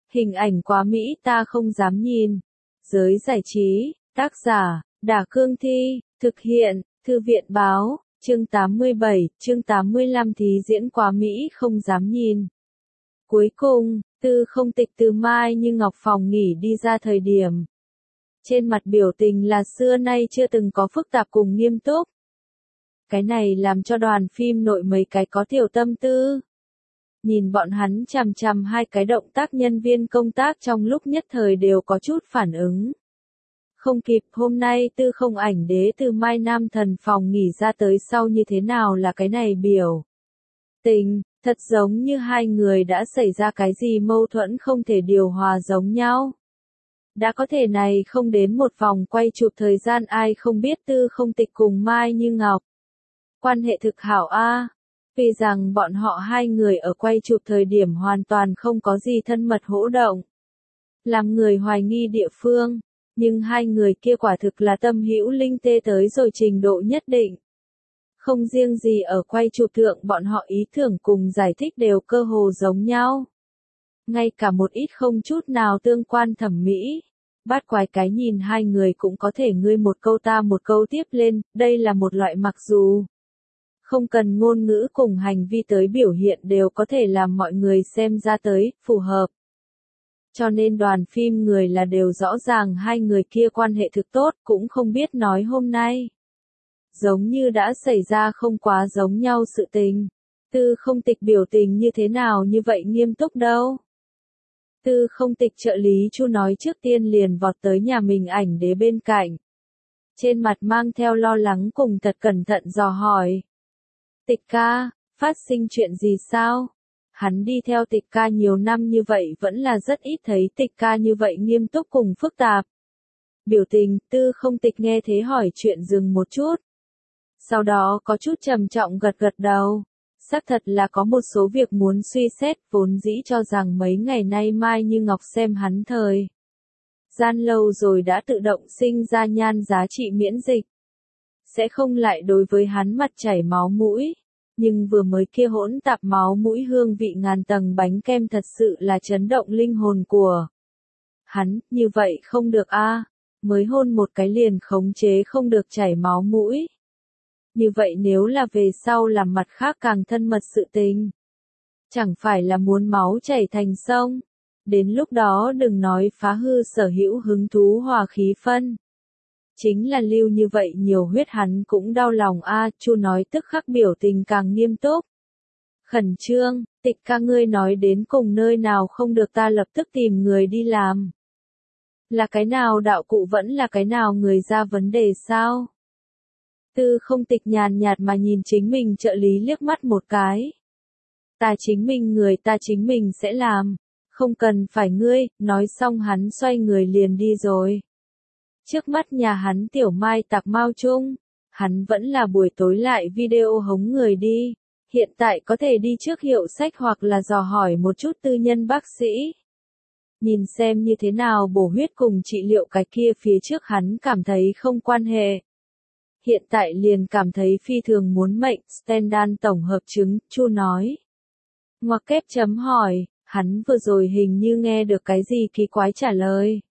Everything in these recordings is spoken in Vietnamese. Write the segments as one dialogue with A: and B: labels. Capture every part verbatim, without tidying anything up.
A: Hình ảnh quá mỹ ta không dám nhìn. Giới giải trí, tác giả, Đả Cương Thi, thực hiện, Thư viện Báo, chương tám mươi bảy, chương tám mươi lăm thí diễn quá mỹ không dám nhìn. Cuối cùng, Tư Không Tịch từ Mai Như Ngọc phòng nghỉ đi ra thời điểm. Trên mặt biểu tình là xưa nay chưa từng có phức tạp cùng nghiêm túc. Cái này làm cho đoàn phim nội mấy cái có tiểu tâm tư. Nhìn bọn hắn chằm chằm hai cái động tác nhân viên công tác trong lúc nhất thời đều có chút phản ứng. Không kịp hôm nay Tư Không ảnh đế từ Mai Nam Thần phòng nghỉ ra tới sau như thế nào là cái này biểu tình, thật giống như hai người đã xảy ra cái gì mâu thuẫn không thể điều hòa giống nhau. Đã có thể này không đến một vòng quay chụp thời gian ai không biết Tư Không Tịch cùng Mai Như Ngọc. Quan hệ thực hảo a. Vì rằng bọn họ hai người ở quay chụp thời điểm hoàn toàn không có gì thân mật hỗ động. Làm người hoài nghi địa phương, nhưng hai người kia quả thực là tâm hữu linh tê tới rồi trình độ nhất định. Không riêng gì ở quay chụp thượng bọn họ ý tưởng cùng giải thích đều cơ hồ giống nhau. Ngay cả một ít không chút nào tương quan thẩm mỹ. Bát quái cái nhìn hai người cũng có thể ngươi một câu ta một câu tiếp lên, đây là một loại mặc dù không cần ngôn ngữ cùng hành vi tới biểu hiện đều có thể làm mọi người xem ra tới, phù hợp. Cho nên đoàn phim người là đều rõ ràng hai người kia quan hệ thực tốt, cũng không biết nói hôm nay. Giống như đã xảy ra không quá giống nhau sự tình. Tư Không Tịch biểu tình như thế nào như vậy nghiêm túc đâu. Tư Không Tịch trợ lý Chu nói trước tiên liền vọt tới nhà mình ảnh đế bên cạnh. Trên mặt mang theo lo lắng cùng thật cẩn thận dò hỏi. Tịch ca, phát sinh chuyện gì sao? Hắn đi theo Tịch ca nhiều năm như vậy vẫn là rất ít thấy Tịch ca như vậy nghiêm túc cùng phức tạp. Biểu tình, Tư Không Tịch nghe thế hỏi chuyện dừng một chút. Sau đó có chút trầm trọng gật gật đầu. Xác thật là có một số việc muốn suy xét, vốn dĩ cho rằng mấy ngày nay Mai Như Ngọc xem hắn thời gian lâu rồi đã tự động sinh ra nhan giá trị miễn dịch. Sẽ không lại đối với hắn mặt chảy máu mũi. Nhưng vừa mới kia hỗn tạp máu mũi hương vị ngàn tầng bánh kem thật sự là chấn động linh hồn của hắn, như vậy không được a, mới hôn một cái liền khống chế không được chảy máu mũi. Như vậy nếu là về sau làm mặt khác càng thân mật sự tình. Chẳng phải là muốn máu chảy thành sông. Đến lúc đó đừng nói phá hư sở hữu hứng thú hòa khí phân. Chính là lưu như vậy nhiều huyết hắn cũng đau lòng a. Chu nói tức khắc biểu tình càng nghiêm túc. Khẩn trương, Tịch ca ngươi nói đến cùng nơi nào không được ta lập tức tìm người đi làm. Là cái nào đạo cụ vẫn là cái nào người ra vấn đề sao? Tư Không Tịch nhàn nhạt mà nhìn chính mình trợ lý liếc mắt một cái. Ta chính mình người ta chính mình sẽ làm, không cần phải ngươi, nói xong hắn xoay người liền đi rồi. Trước mắt nhà hắn tiểu mai tạc mau chung, hắn vẫn là buổi tối lại video hống người đi, hiện tại có thể đi trước hiệu sách hoặc là dò hỏi một chút tư nhân bác sĩ. Nhìn xem như thế nào bổ huyết cùng trị liệu cái kia phía trước hắn cảm thấy không quan hệ. Hiện tại liền cảm thấy phi thường muốn mệnh, Stendhal tổng hợp chứng, Chu nói. Ngoặc kép chấm hỏi, hắn vừa rồi hình như nghe được cái gì kỳ quái trả lời.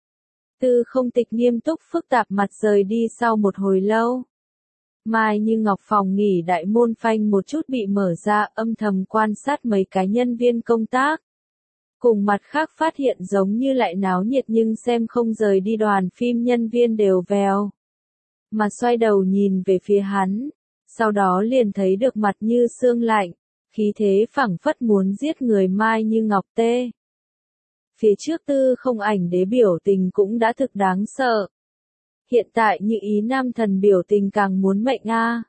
A: Tư Không Tịch nghiêm túc phức tạp mặt rời đi sau một hồi lâu. Mai Như Ngọc phòng nghỉ đại môn phanh một chút bị mở ra, âm thầm quan sát mấy cái nhân viên công tác. Cùng mặt khác phát hiện giống như lại náo nhiệt nhưng xem không rời đi đoàn phim nhân viên đều vèo. Mà xoay đầu nhìn về phía hắn, sau đó liền thấy được mặt như xương lạnh, khí thế phảng phất muốn giết người Mai Như Ngọc tê. Phía trước Tư Không ảnh đế biểu tình cũng đã thực đáng sợ. Hiện tại như ý nam thần biểu tình càng muốn mệnh a.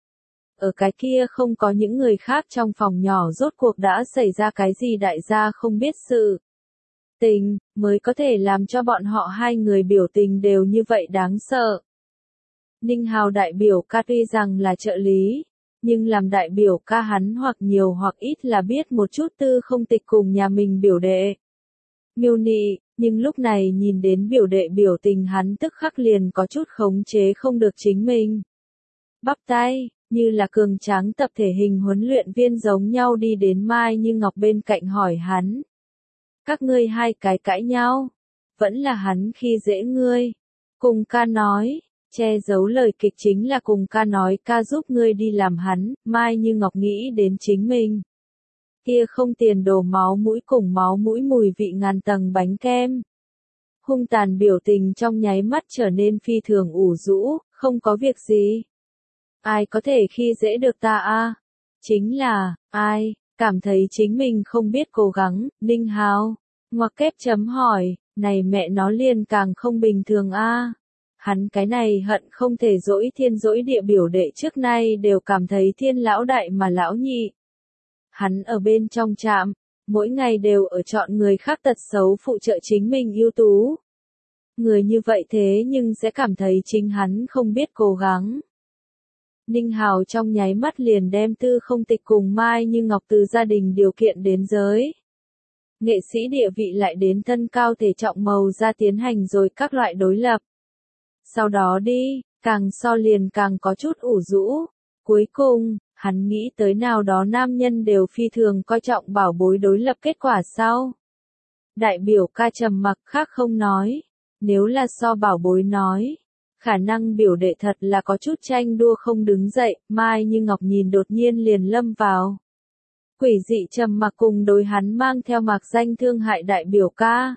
A: Ở cái kia không có những người khác trong phòng nhỏ rốt cuộc đã xảy ra cái gì đại gia không biết sự tình, mới có thể làm cho bọn họ hai người biểu tình đều như vậy đáng sợ. Ninh Hào đại biểu ca tuy rằng là trợ lý, nhưng làm đại biểu ca hắn hoặc nhiều hoặc ít là biết một chút Tư Không Tịch cùng nhà mình biểu đệ. Miêu nị, nhưng lúc này nhìn đến biểu đệ biểu tình hắn tức khắc liền có chút khống chế không được chính mình. Bắp tay, như là cường tráng tập thể hình huấn luyện viên giống nhau đi đến Mai Như Ngọc bên cạnh hỏi hắn. Các ngươi hai cái cãi nhau. Vẫn là hắn khi dễ ngươi. Cùng ca nói, che giấu lời kịch chính là cùng ca nói ca giúp ngươi đi làm hắn, Mai Như Ngọc nghĩ đến chính mình. Kia không tiền đổ máu mũi cùng máu mũi mùi vị ngàn tầng bánh kem. Hung tàn biểu tình trong nháy mắt trở nên phi thường ủ rũ, không có việc gì. Ai có thể khi dễ được ta a? Chính là, ai, cảm thấy chính mình không biết cố gắng, Ninh Hào. Ngoặc kép chấm hỏi, này mẹ nó liền càng không bình thường a. Hắn cái này hận không thể dỗi thiên dỗi địa biểu đệ trước nay đều cảm thấy thiên lão đại mà lão nhị. Hắn ở bên trong trạm, mỗi ngày đều ở chọn người khác tật xấu phụ trợ chính mình ưu tú. Người như vậy thế nhưng sẽ cảm thấy chính hắn không biết cố gắng. Ninh Hào trong nháy mắt liền đem Tư Không Tịch cùng Mai Như Ngọc từ gia đình điều kiện đến giới. Nghệ sĩ địa vị lại đến thân cao thể trọng màu ra tiến hành rồi các loại đối lập. Sau đó đi, càng so liền càng có chút ủ rũ. Cuối cùng, hắn nghĩ tới nào đó nam nhân đều phi thường coi trọng bảo bối đối lập kết quả sau. Đại biểu ca trầm mặc khác không nói. Nếu là so bảo bối nói, khả năng biểu đệ thật là có chút tranh đua không đứng dậy, Mai Như Ngọc nhìn đột nhiên liền lâm vào. Quỷ dị trầm mặc cùng đối hắn mang theo mạc danh thương hại đại biểu ca.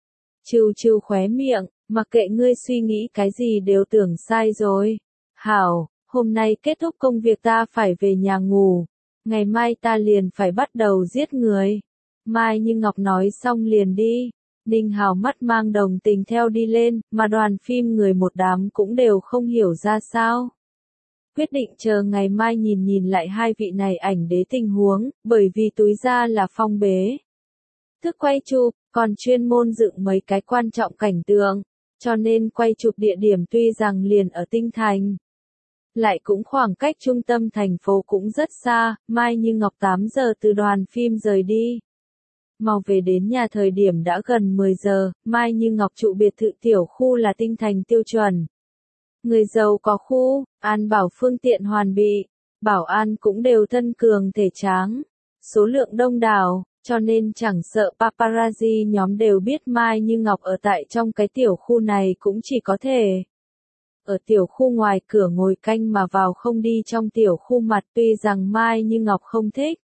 A: Trừ trừ khóe miệng, mặc kệ ngươi suy nghĩ cái gì đều tưởng sai rồi. Hảo, hôm nay kết thúc công việc ta phải về nhà ngủ. Ngày mai ta liền phải bắt đầu giết người. Mai Như Ngọc nói xong liền đi. Ninh Hào mắt mang đồng tình theo đi lên, mà đoàn phim người một đám cũng đều không hiểu ra sao. Quyết định chờ ngày mai nhìn nhìn lại hai vị này ảnh đế tình huống, bởi vì túi ra là phong bế. Thức quay chụp, còn chuyên môn dựng mấy cái quan trọng cảnh tượng, cho nên quay chụp địa điểm tuy rằng liền ở Tinh Thành. Lại cũng khoảng cách trung tâm thành phố cũng rất xa, Mai Như Ngọc tám giờ từ đoàn phim rời đi. Mau về đến nhà thời điểm đã gần mười giờ, Mai Như Ngọc trụ biệt thự tiểu khu là Tinh Thành tiêu chuẩn. Người giàu có khu, an bảo phương tiện hoàn bị, bảo an cũng đều thân cường thể tráng, số lượng đông đảo, cho nên chẳng sợ paparazzi nhóm đều biết Mai Như Ngọc ở tại trong cái tiểu khu này cũng chỉ có thể. Ở tiểu khu ngoài cửa ngồi canh mà vào không đi trong tiểu khu mặt tuy rằng Mai Như Ngọc không thích.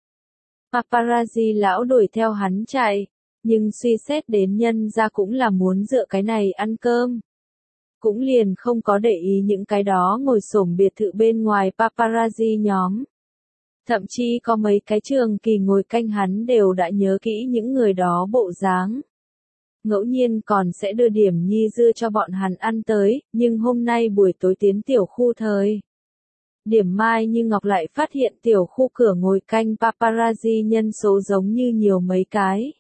A: Paparazzi lão đuổi theo hắn chạy, nhưng suy xét đến nhân ra cũng là muốn dựa cái này ăn cơm. Cũng liền không có để ý những cái đó ngồi xổm biệt thự bên ngoài paparazzi nhóm. Thậm chí có mấy cái trường kỳ ngồi canh hắn đều đã nhớ kỹ những người đó bộ dáng. Ngẫu nhiên còn sẽ đưa điểm nhi dưa cho bọn hắn ăn tới, nhưng hôm nay buổi tối tiến tiểu khu thời. Điểm Mai Như Ngọc lại phát hiện tiểu khu cửa ngồi canh paparazzi nhân số giống như nhiều mấy cái.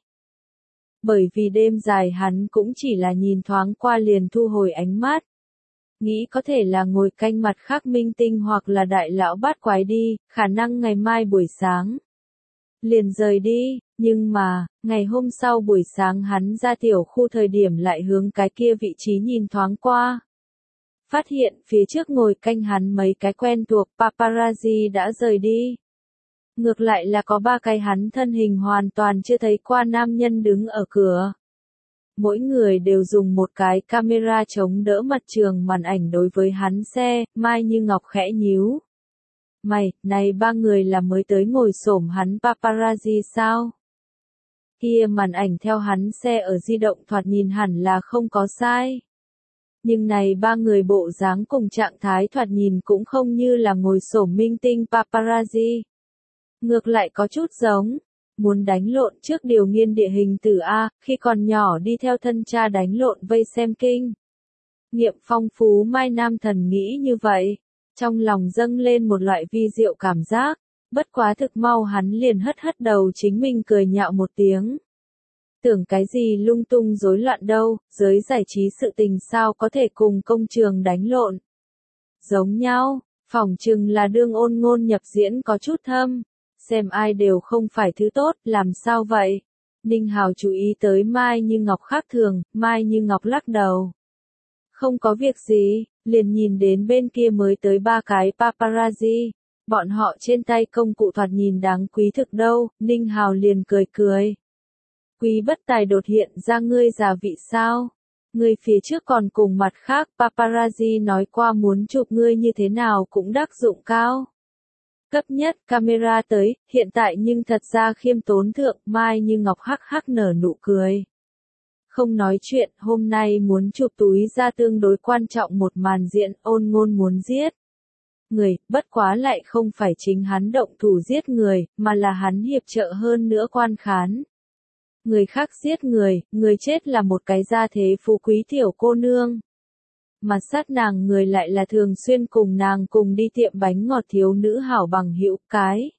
A: Bởi vì đêm dài hắn cũng chỉ là nhìn thoáng qua liền thu hồi ánh mắt. Nghĩ có thể là ngồi canh mặt khác minh tinh hoặc là đại lão bát quái đi, khả năng ngày mai buổi sáng. Liền rời đi, nhưng mà, ngày hôm sau buổi sáng hắn ra tiểu khu thời điểm lại hướng cái kia vị trí nhìn thoáng qua. Phát hiện phía trước ngồi canh hắn mấy cái quen thuộc paparazzi đã rời đi. Ngược lại là có ba cái hắn thân hình hoàn toàn chưa thấy qua nam nhân đứng ở cửa. Mỗi người đều dùng một cái camera chống đỡ mặt trường màn ảnh đối với hắn xe, Mai Như Ngọc khẽ nhíu. Mày, này ba người là mới tới ngồi xổm hắn paparazzi sao? Kia màn ảnh theo hắn xe ở di động thoạt nhìn hẳn là không có sai. Nhưng này ba người bộ dáng cùng trạng thái thoạt nhìn cũng không như là ngồi xổm minh tinh paparazzi. Ngược lại có chút giống, muốn đánh lộn trước điều nghiên địa hình từ A, khi còn nhỏ đi theo thân cha đánh lộn vây xem kinh. Nghiệm phong phú Mai Nam Thần nghĩ như vậy, trong lòng dâng lên một loại vi diệu cảm giác, bất quá thực mau hắn liền hất hất đầu chính mình cười nhạo một tiếng. Tưởng cái gì lung tung rối loạn đâu, giới giải trí sự tình sao có thể cùng công trường đánh lộn. Giống nhau, phỏng chừng là đương ôn ngôn nhập diễn có chút thâm. Xem ai đều không phải thứ tốt, làm sao vậy? Ninh Hào chú ý tới Mai Như Ngọc khác thường, Mai Như Ngọc lắc đầu. Không có việc gì, liền nhìn đến bên kia mới tới ba cái paparazzi. Bọn họ trên tay công cụ thoạt nhìn đáng quý thực đâu, Ninh Hào liền cười cười. Quý bất tài đột hiện ra ngươi già vị sao? Ngươi phía trước còn cùng mặt khác paparazzi nói qua muốn chụp ngươi như thế nào cũng đắc dụng cao. Cấp nhất camera tới, hiện tại nhưng thật ra khiêm tốn thượng, Mai Như Ngọc hắc hắc nở nụ cười. Không nói chuyện, hôm nay muốn chụp túi ra tương đối quan trọng một màn diễn, Ôn Ngôn muốn giết người, bất quá lại không phải chính hắn động thủ giết người, mà là hắn hiệp trợ hơn nữa quan khán. Người khác giết người, người chết là một cái gia thế phú quý tiểu cô nương. Mà sát nàng người lại là thường xuyên cùng nàng cùng đi tiệm bánh ngọt thiếu nữ hảo bằng hữu cái.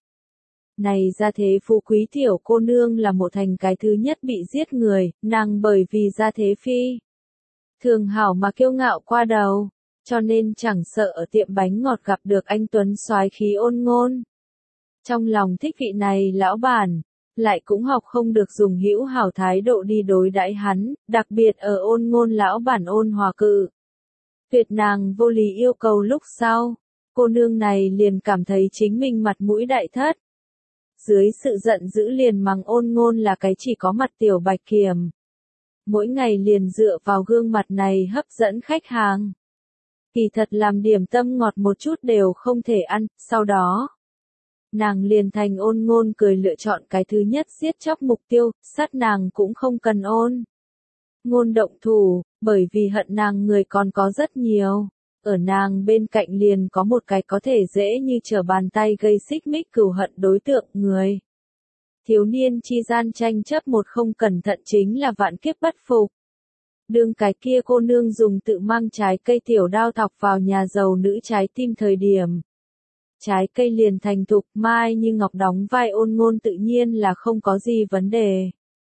A: Này gia thế phú quý tiểu cô nương là một thành cái thứ nhất bị giết người, nàng bởi vì gia thế phi. Thường hảo mà kiêu ngạo qua đầu, cho nên chẳng sợ ở tiệm bánh ngọt gặp được anh Tuấn soái khí Ôn Ngôn. Trong lòng thích vị này lão bản, lại cũng học không được dùng hữu hảo thái độ đi đối đãi hắn, đặc biệt ở Ôn Ngôn lão bản Ôn Hòa cự. Tuyệt nàng vô lý yêu cầu lúc sau, cô nương này liền cảm thấy chính mình mặt mũi đại thất. Dưới sự giận dữ liền mắng Ôn Ngôn là cái chỉ có mặt tiểu bạch kiểm. Mỗi ngày liền dựa vào gương mặt này hấp dẫn khách hàng. Kỳ thật làm điểm tâm ngọt một chút đều không thể ăn, sau đó. Nàng liền thành Ôn Ngôn cười lựa chọn cái thứ nhất giết chóc mục tiêu, sát nàng cũng không cần Ôn Ngôn động thủ, bởi vì hận nàng người còn có rất nhiều. Ở nàng bên cạnh liền có một cái có thể dễ như trở bàn tay gây xích mích cừu hận đối tượng người. Thiếu niên chi gian tranh chấp một không cẩn thận chính là vạn kiếp bất phục. Đương cái kia cô nương dùng tự mang trái cây tiểu đao thọc vào nhà giàu nữ trái tim thời điểm. Trái cây liền thành thục, Mai Như Ngọc đóng vai Ôn Ngôn tự nhiên là không có gì vấn đề.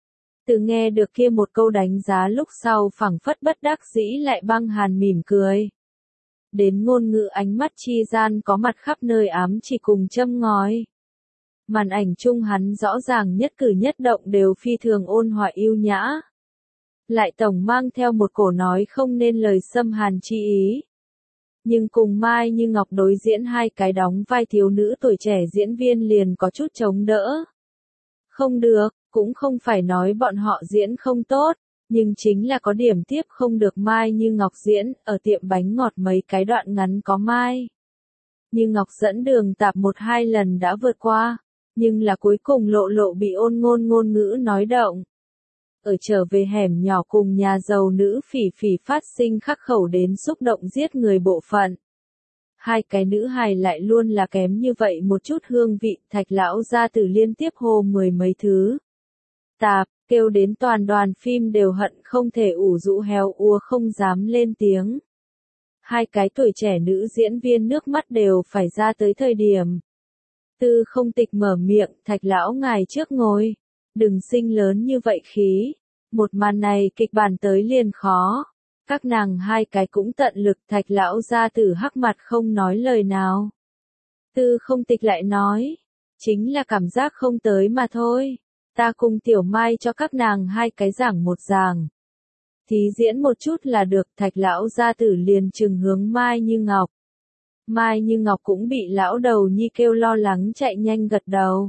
A: Từ nghe được kia một câu đánh giá lúc sau phảng phất bất đắc dĩ lại băng hàn mỉm cười. Đến ngôn ngữ ánh mắt chi gian có mặt khắp nơi ám chỉ cùng châm ngòi. Màn ảnh chung hắn rõ ràng nhất cử nhất động đều phi thường ôn hòa yêu nhã. Lại tổng mang theo một cổ nói không nên lời xâm hàn chi ý. Nhưng cùng Mai Như Ngọc đối diễn hai cái đóng vai thiếu nữ tuổi trẻ diễn viên liền có chút chống đỡ. Không được, cũng không phải nói bọn họ diễn không tốt, nhưng chính là có điểm tiếp không được Mai Như Ngọc diễn, ở tiệm bánh ngọt mấy cái đoạn ngắn có Mai Như Ngọc dẫn đường tạp một hai lần đã vượt qua, nhưng là cuối cùng lộ lộ bị Ôn Ngôn ngôn ngữ nói động. Ở trở về hẻm nhỏ cùng nhà giàu nữ phỉ phỉ phát sinh khắc khẩu đến xúc động giết người bộ phận. Hai cái nữ hài lại luôn là kém như vậy một chút hương vị, Thạch lão gia tử liên tiếp hô mười mấy thứ. Tạp, kêu đến toàn đoàn phim đều hận không thể ủ rũ héo úa không dám lên tiếng. Hai cái tuổi trẻ nữ diễn viên nước mắt đều phải ra tới thời điểm. Tư Không Tịch mở miệng, Thạch lão ngài trước ngồi. Đừng sinh lớn như vậy khí. Một màn này kịch bản tới liền khó. Các nàng hai cái cũng tận lực, Thạch lão gia tử hắc mặt không nói lời nào. Tư Không Tịch lại nói. Chính là cảm giác không tới mà thôi. Ta cùng Tiểu Mai cho các nàng hai cái giảng một giảng. Thí diễn một chút là được, Thạch lão gia tử liền trừng hướng Mai Như Ngọc. Mai Như Ngọc cũng bị lão đầu nhi kêu lo lắng chạy nhanh gật đầu.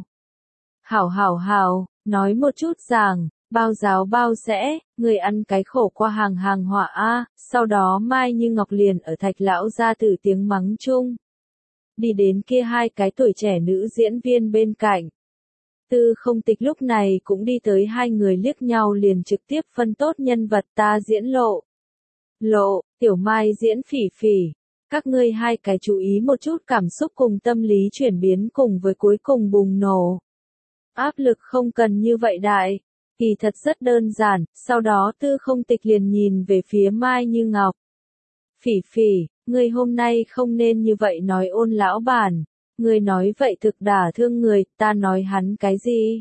A: Hảo hảo hảo, nói một chút giảng, bao giáo bao sẽ, người ăn cái khổ qua hàng hàng họa a. Sau đó Mai Như Ngọc liền ở Thạch lão gia tử tiếng mắng chung. Đi đến kia hai cái tuổi trẻ nữ diễn viên bên cạnh. Tư Không Tịch lúc này cũng đi tới hai người liếc nhau liền trực tiếp phân tốt nhân vật, ta diễn Lộ. Lộ, Tiểu Mai diễn Phỉ Phỉ. Các ngươi hai cái chú ý một chút cảm xúc cùng tâm lý chuyển biến cùng với cuối cùng bùng nổ. Áp lực không cần như vậy đại. Kỳ thật rất đơn giản, sau đó Tư Không Tịch liền nhìn về phía Mai Như Ngọc. Phỉ Phỉ, ngươi hôm nay không nên như vậy nói Ôn lão bản. Ngươi nói vậy thực đả thương người, ta nói hắn cái gì?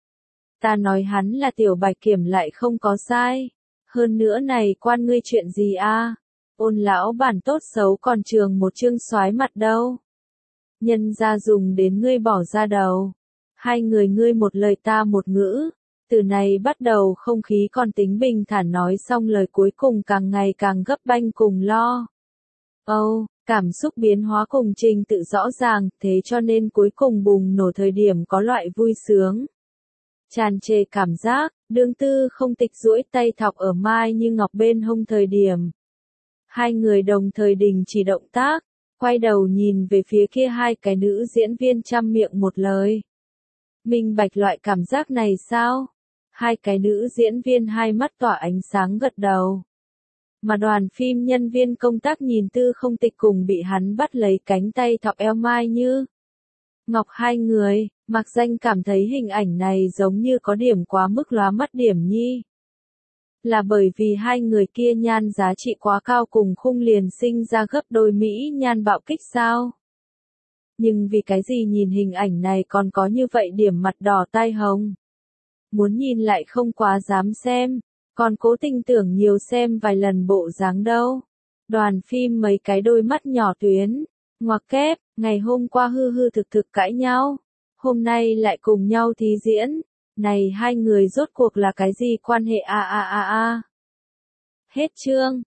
A: Ta nói hắn là tiểu bạch kiểm lại không có sai. Hơn nữa này quan ngươi chuyện gì a? Ôn lão bản tốt xấu còn trường một chương soái mặt đâu. Nhân ra dùng đến ngươi bỏ ra đầu. Hai người ngươi một lời ta một ngữ. Từ này bắt đầu không khí còn tính bình thản nói xong lời cuối cùng càng ngày càng gấp banh cùng lo. Âu, oh, cảm xúc biến hóa cùng trình tự rõ ràng, thế cho nên cuối cùng bùng nổ thời điểm có loại vui sướng. tràn trề cảm giác, đương Tư Không Tịch duỗi tay thọc ở Mai Như Ngọc bên hông thời điểm. Hai người đồng thời đình chỉ động tác, quay đầu nhìn về phía kia hai cái nữ diễn viên trăm miệng một lời. Minh bạch loại cảm giác này sao? Hai cái nữ diễn viên hai mắt tỏa ánh sáng gật đầu. Mà đoàn phim nhân viên công tác nhìn Tư Không Tịch cùng bị hắn bắt lấy cánh tay thọc eo Mai Như Ngọc hai người, Mạc Danh cảm thấy hình ảnh này giống như có điểm quá mức lóa mắt điểm nhi. Là bởi vì hai người kia nhan giá trị quá cao cùng khung liền sinh ra gấp đôi Mỹ nhan bạo kích sao? Nhưng vì cái gì nhìn hình ảnh này còn có như vậy điểm mặt đỏ tai hồng? Muốn nhìn lại không quá dám xem, còn cố tình tưởng nhiều xem vài lần bộ dáng đâu. Đoàn phim mấy cái đôi mắt nhỏ tuyến, ngoặc kép, ngày hôm qua hư hư thực thực cãi nhau, hôm nay lại cùng nhau thí diễn, này hai người rốt cuộc là cái gì quan hệ a a a a. Hết chương.